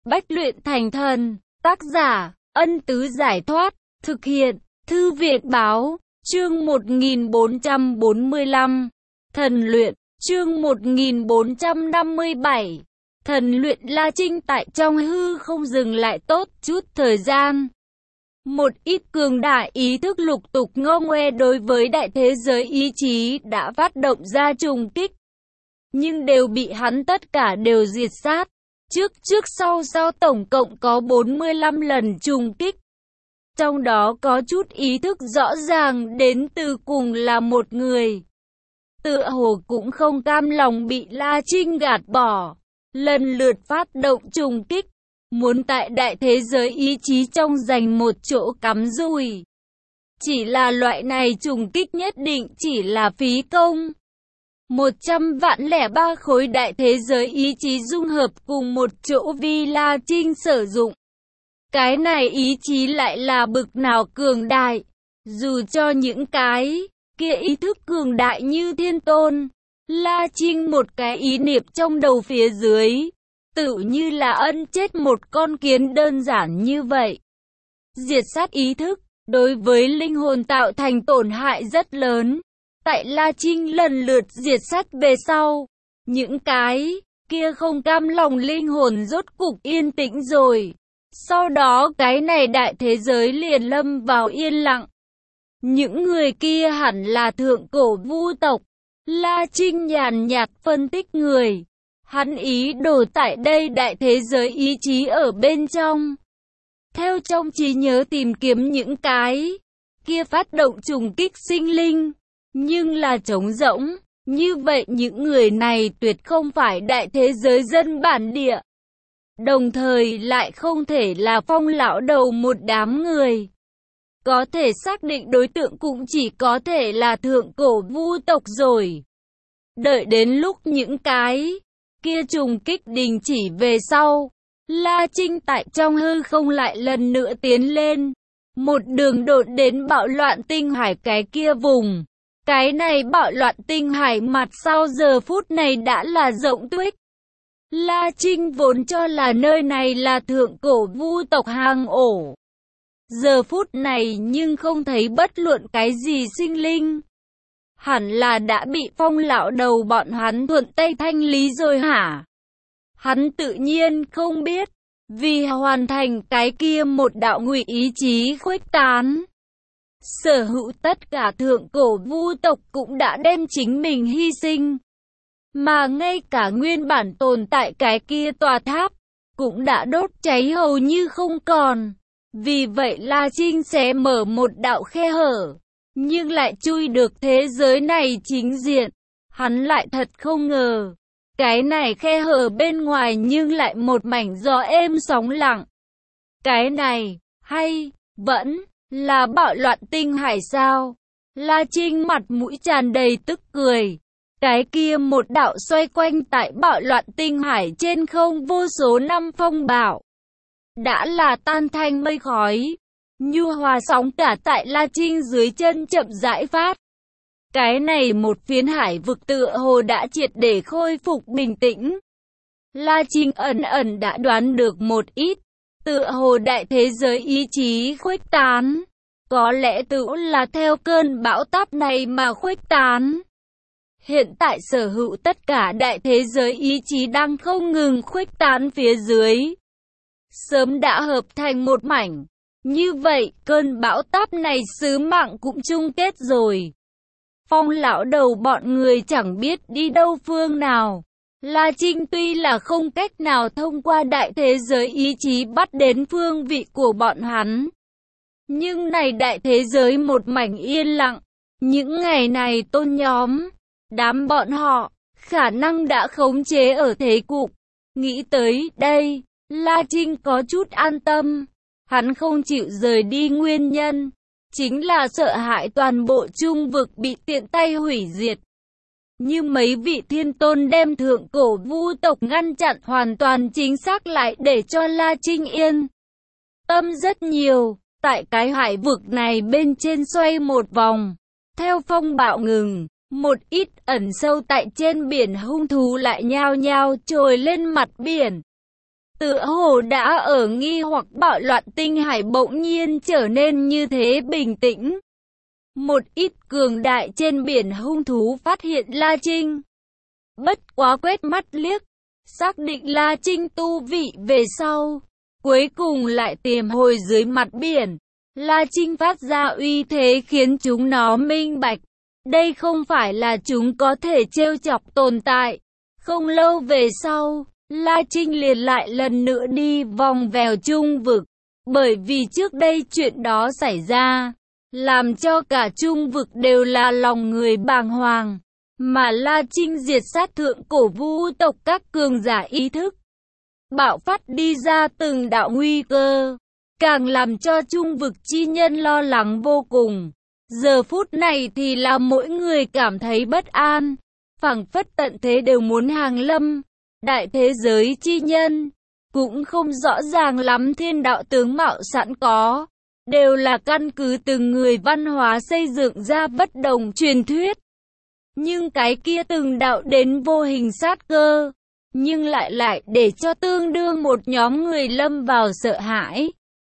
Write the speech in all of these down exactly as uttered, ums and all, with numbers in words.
Bách luyện thành thần. Tác giả, Ân Tứ Giải Thoát. Thực hiện, Thư viện Báo. Chương một nghìn bốn trăm bốn mươi lăm. Thần luyện. Chương một nghìn bốn trăm năm mươi bảy. Thần luyện. La Trinh tại trong hư không dừng lại tốt chút thời gian. Một ít cường đại ý thức lục tục ngô ngoe đối với đại thế giới ý chí đã phát động ra trùng kích. Nhưng đều bị hắn tất cả đều diệt sát. Trước trước sau sau tổng cộng có bốn mươi lăm lần trùng kích. Trong đó có chút ý thức rõ ràng đến từ cùng là một người. Tựa hồ cũng không cam lòng bị La Trinh gạt bỏ. Lần lượt phát động trùng kích. Muốn tại đại thế giới ý chí trong giành một chỗ cắm rùi. Chỉ là loại này trùng kích nhất định chỉ là phí công. Một trăm vạn lẻ ba khối đại thế giới ý chí dung hợp cùng một chỗ vì La Trinh sử dụng. Cái này ý chí lại là bực nào cường đại. Dù cho những cái kia ý thức cường đại như thiên tôn, La Trinh một cái ý niệm trong đầu phía dưới, tự như là ân chết một con kiến đơn giản như vậy. Diệt sát ý thức, đối với linh hồn tạo thành tổn hại rất lớn. Tại La Trinh lần lượt diệt sát về sau, những cái kia không cam lòng linh hồn rốt cục yên tĩnh rồi. Sau đó cái này đại thế giới liền lâm vào yên lặng. Những người kia hẳn là thượng cổ vu tộc. La Trinh nhàn nhạt phân tích người. Hắn ý đồ tại đây đại thế giới ý chí ở bên trong. Theo trong trí nhớ tìm kiếm những cái kia phát động trùng kích sinh linh. Nhưng là trống rỗng. Như vậy những người này tuyệt không phải đại thế giới dân bản địa. Đồng thời lại không thể là Phong lão đầu một đám người. Có thể xác định đối tượng cũng chỉ có thể là thượng cổ vu tộc rồi. Đợi đến lúc những cái kia trùng kích đình chỉ về sau, La Trinh tại trong hư không lại lần nữa tiến lên. Một đường đột đến bạo loạn tinh hải cái kia vùng. Cái này bạo loạn tinh hải mặt sau giờ phút này đã là rộng tuyết. La Trinh vốn cho là nơi này là thượng cổ vu tộc hang ổ. Giờ phút này nhưng không thấy bất luận cái gì sinh linh. Hẳn là đã bị Phong lão đầu bọn hắn thuận tay thanh lý rồi hả? Hắn tự nhiên không biết. Vì hoàn thành cái kia một đạo ngụy ý chí khuếch tán. Sở hữu tất cả thượng cổ vu tộc cũng đã đem chính mình hy sinh. Mà ngay cả nguyên bản tồn tại cái kia tòa tháp, cũng đã đốt cháy hầu như không còn. Vì vậy La Trinh sẽ mở một đạo khe hở, nhưng lại chui được thế giới này chính diện. Hắn lại thật không ngờ, cái này khe hở bên ngoài nhưng lại một mảnh gió êm sóng lặng. Cái này, hay, vẫn là bạo loạn tinh hải sao? La Trinh mặt mũi tràn đầy tức cười. Cái kia một đạo xoay quanh tại bạo loạn tinh hải trên không vô số năm phong bạo. Đã là tan thành mây khói. Nhu hòa sóng cả tại La Trinh dưới chân chậm rãi phát. Cái này một phiến hải vực tựa hồ đã triệt để khôi phục bình tĩnh. La Trinh ẩn ẩn đã đoán được một ít. Tựa hồ đại thế giới ý chí khuếch tán. Có lẽ tự là theo cơn bão táp này mà khuếch tán. Hiện tại sở hữu tất cả đại thế giới ý chí đang không ngừng khuếch tán phía dưới. Sớm đã hợp thành một mảnh. Như vậy, cơn bão táp này sứ mạng cũng chung kết rồi. Phong lão đầu bọn người chẳng biết đi đâu phương nào. La Trinh tuy là không cách nào thông qua đại thế giới ý chí bắt đến phương vị của bọn hắn. Nhưng này đại thế giới một mảnh yên lặng. Những ngày này tôn nhóm, đám bọn họ, khả năng đã khống chế ở thế cục. Nghĩ tới đây, La Trinh có chút an tâm. Hắn không chịu rời đi nguyên nhân, chính là sợ hãi toàn bộ trung vực bị tiện tay hủy diệt. Như mấy vị thiên tôn đem thượng cổ vu tộc ngăn chặn hoàn toàn chính xác lại để cho La Trinh yên tâm rất nhiều. Tại cái hải vực này bên trên xoay một vòng. Theo phong bạo ngừng, một ít ẩn sâu tại trên biển hung thú lại nhao nhao trồi lên mặt biển. Tựa hồ đã ở nghi hoặc bạo loạn tinh hải bỗng nhiên trở nên như thế bình tĩnh. Một ít cường đại trên biển hung thú phát hiện La Trinh. Bất quá quét mắt liếc, xác định La Trinh tu vị về sau, cuối cùng lại tìm hồi dưới mặt biển. La Trinh phát ra uy thế khiến chúng nó minh bạch. Đây không phải là chúng có thể trêu chọc tồn tại. Không lâu về sau, La Trinh liền lại lần nữa đi vòng vèo Trung vực. Bởi vì trước đây chuyện đó xảy ra, làm cho cả Trung vực đều là lòng người bàng hoàng. Mà La Trinh diệt sát thượng cổ vu tộc các cường giả ý thức bạo phát đi ra từng đạo nguy cơ, càng làm cho Trung vực chi nhân lo lắng vô cùng. Giờ phút này thì là mỗi người cảm thấy bất an, phảng phất tận thế đều muốn hàng lâm. Đại thế giới chi nhân cũng không rõ ràng lắm thiên đạo tướng mạo sẵn có, đều là căn cứ từng người văn hóa xây dựng ra bất đồng truyền thuyết. Nhưng cái kia từng đạo đến vô hình sát cơ, nhưng lại lại để cho tương đương một nhóm người lâm vào sợ hãi.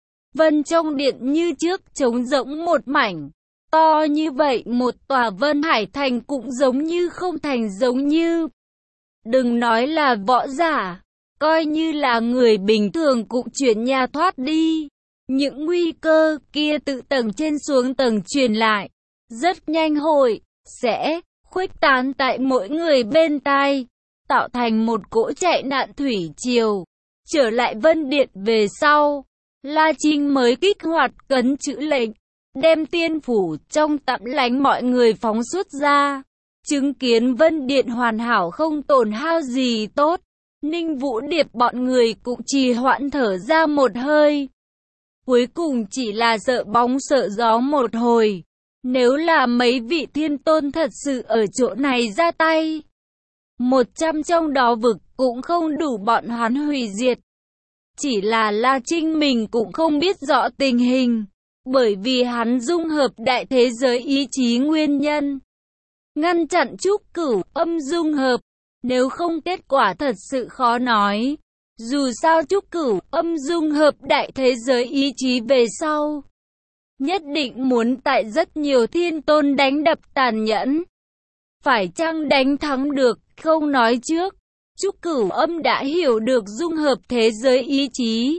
Vân trong điện như trước trống rỗng một mảnh, to như vậy một tòa Vân Hải Thành cũng giống như không thành giống như. Đừng nói là võ giả, coi như là người bình thường cũng chuyển nhà thoát đi. Những nguy cơ kia từ tầng trên xuống tầng truyền lại, rất nhanh hội, sẽ khuếch tán tại mỗi người bên tai, tạo thành một cỗ chạy nạn thủy triều. Trở lại Vân Điện về sau, La Trinh mới kích hoạt cấn chữ lệnh, đem tiên phủ trong tạm lánh mọi người phóng xuất ra. Chứng kiến Vân Điện hoàn hảo không tổn hao gì tốt, Ninh Vũ Điệp bọn người cũng trì hoãn thở ra một hơi. Cuối cùng chỉ là sợ bóng sợ gió một hồi. Nếu là mấy vị thiên tôn thật sự ở chỗ này ra tay, một trăm trong đó vực cũng không đủ bọn hắn hủy diệt. Chỉ là La Trinh mình cũng không biết rõ tình hình, bởi vì hắn dung hợp đại thế giới ý chí nguyên nhân, ngăn chặn trúc cửu âm dung hợp, nếu không kết quả thật sự khó nói. Dù sao trúc cửu âm dung hợp đại thế giới ý chí về sau, nhất định muốn tại rất nhiều thiên tôn đánh đập tàn nhẫn. Phải chăng đánh thắng được, không nói trước. Trúc cửu âm đã hiểu được dung hợp thế giới ý chí.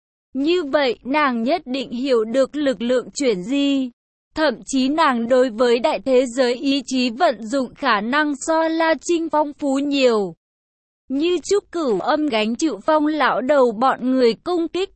Như vậy nàng nhất định hiểu được lực lượng chuyển di. Thậm chí nàng đối với đại thế giới ý chí vận dụng khả năng so La Trinh phong phú nhiều. Như trúc cửu âm gánh chịu Phong lão đầu bọn người công kích,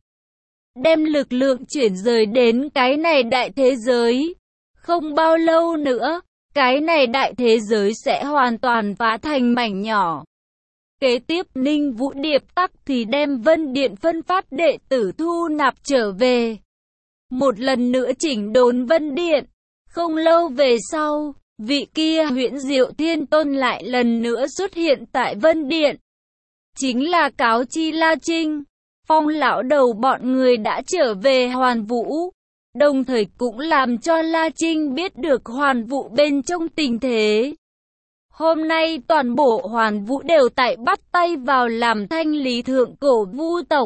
đem lực lượng chuyển rời đến cái này đại thế giới. Không bao lâu nữa, cái này đại thế giới sẽ hoàn toàn phá thành mảnh nhỏ. Kế tiếp Ninh Vũ Điệp tắc thì đem Vân Điện phân phát đệ tử thu nạp trở về. Một lần nữa chỉnh đốn Vân Điện. Không lâu về sau, vị kia Huyễn Diệu Thiên Tôn lại lần nữa xuất hiện tại Vân Điện. Chính là cáo chi La Trinh, Phong lão đầu bọn người đã trở về Hoàn Vũ. Đồng thời cũng làm cho La Trinh biết được Hoàn Vũ bên trong tình thế. Hôm nay toàn bộ Hoàn Vũ đều tại bắt tay vào làm thanh lý thượng cổ vu tộc.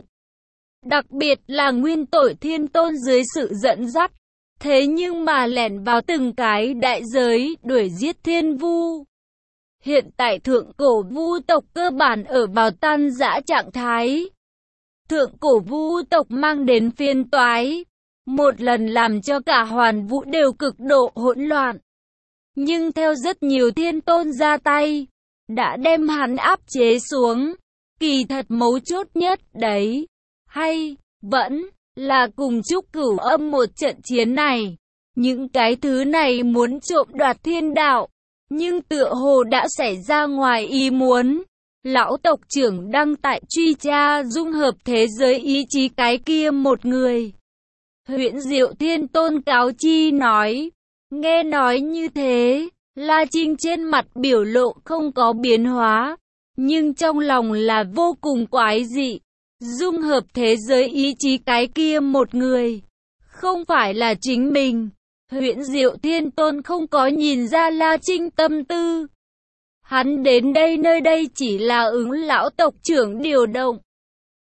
Đặc biệt là Nguyên Tội Thiên Tôn dưới sự dẫn dắt. Thế nhưng mà lẻn vào từng cái đại giới đuổi giết thiên vu. Hiện tại thượng cổ vu tộc cơ bản ở vào tan rã trạng thái. Thượng cổ vu tộc mang đến phiền toái, một lần làm cho cả Hoàn Vũ đều cực độ hỗn loạn. Nhưng theo rất nhiều thiên tôn ra tay, đã đem hắn áp chế xuống. Kỳ thật mấu chốt nhất đấy, hay vẫn là cùng trúc cửu âm một trận chiến này. Những cái thứ này muốn trộm đoạt thiên đạo, nhưng tựa hồ đã xảy ra ngoài ý muốn. Lão tộc trưởng đang tại truy tra dung hợp thế giới ý chí cái kia một người. Huyễn Diệu Thiên Tôn cáo chi nói. Nghe nói như thế, La Trinh trên mặt biểu lộ không có biến hóa, nhưng trong lòng là vô cùng quái dị. Dung hợp thế giới ý chí cái kia một người, không phải là chính mình. Huyễn Diệu Thiên Tôn không có nhìn ra La Trinh tâm tư. Hắn đến đây nơi đây chỉ là ứng lão tộc trưởng điều động.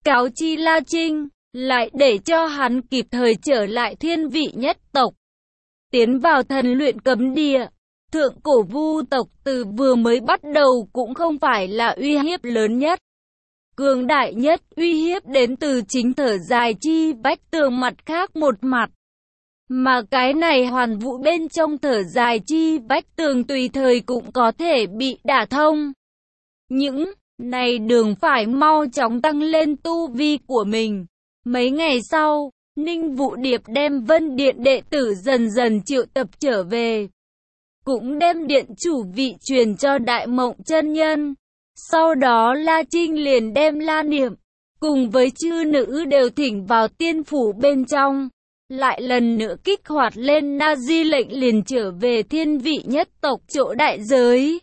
cáo chi La Trinh, lại để cho hắn kịp thời trở lại thiên vị nhất tộc, tiến vào thần luyện cấm địa. Thượng cổ vu tộc từ vừa mới bắt đầu cũng không phải là uy hiếp lớn nhất. Cường đại nhất uy hiếp đến từ chính thở dài chi vách tường mặt khác một mặt. Mà cái này hoàn vũ bên trong thở dài chi vách tường tùy thời cũng có thể bị đả thông. Những này đường phải mau chóng tăng lên tu vi của mình. Mấy ngày sau, Ninh Vũ Điệp đem Vân Điện đệ tử dần dần triệu tập trở về. Cũng đem điện chủ vị truyền cho Đại Mộng chân nhân. Sau đó La Trinh liền đem La Niệm, cùng với chư nữ đều thỉnh vào tiên phủ bên trong. Lại lần nữa kích hoạt lên Na Di lệnh liền trở về thiên vị nhất tộc chỗ đại giới.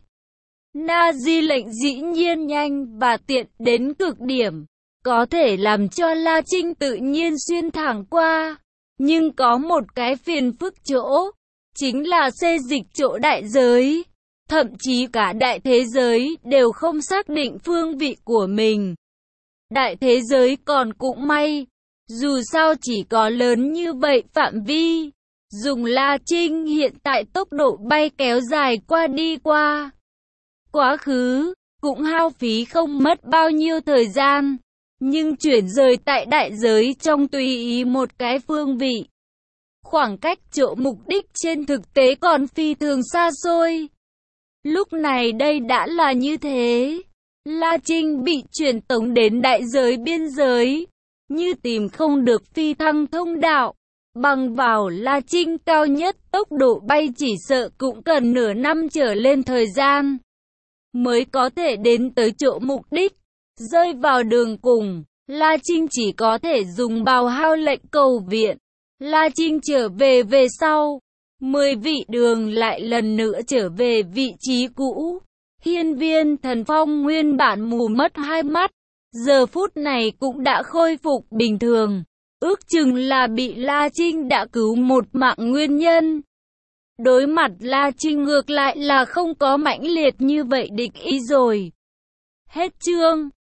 Na Di lệnh dĩ nhiên nhanh và tiện đến cực điểm, có thể làm cho La Trinh tự nhiên xuyên thẳng qua. Nhưng có một cái phiền phức chỗ, chính là xê dịch chỗ đại giới. Thậm chí cả đại thế giới đều không xác định phương vị của mình. Đại thế giới còn cũng may, dù sao chỉ có lớn như vậy phạm vi, dùng La Trinh hiện tại tốc độ bay kéo dài qua đi qua. Quá khứ, cũng hao phí không mất bao nhiêu thời gian, nhưng chuyển rời tại đại giới trong tùy ý một cái phương vị. Khoảng cách chỗ mục đích trên thực tế còn phi thường xa xôi. Lúc này đây đã là như thế. La Trinh bị truyền tống đến đại giới biên giới, như tìm không được phi thăng thông đạo. Bằng vào La Trinh cao nhất tốc độ bay chỉ sợ cũng cần nửa năm trở lên thời gian, mới có thể đến tới chỗ mục đích. Rơi vào đường cùng, La Trinh chỉ có thể dùng bào hao lệnh cầu viện. La Trinh trở về về sau, mười vị đường lại lần nữa trở về vị trí cũ. Hiên Viên Thần Phong nguyên bản mù mất hai mắt, giờ phút này cũng đã khôi phục bình thường. Ước chừng là bị La Trinh đã cứu một mạng nguyên nhân. Đối mặt La Trinh ngược lại là không có mãnh liệt như vậy địch ý rồi. Hết chương.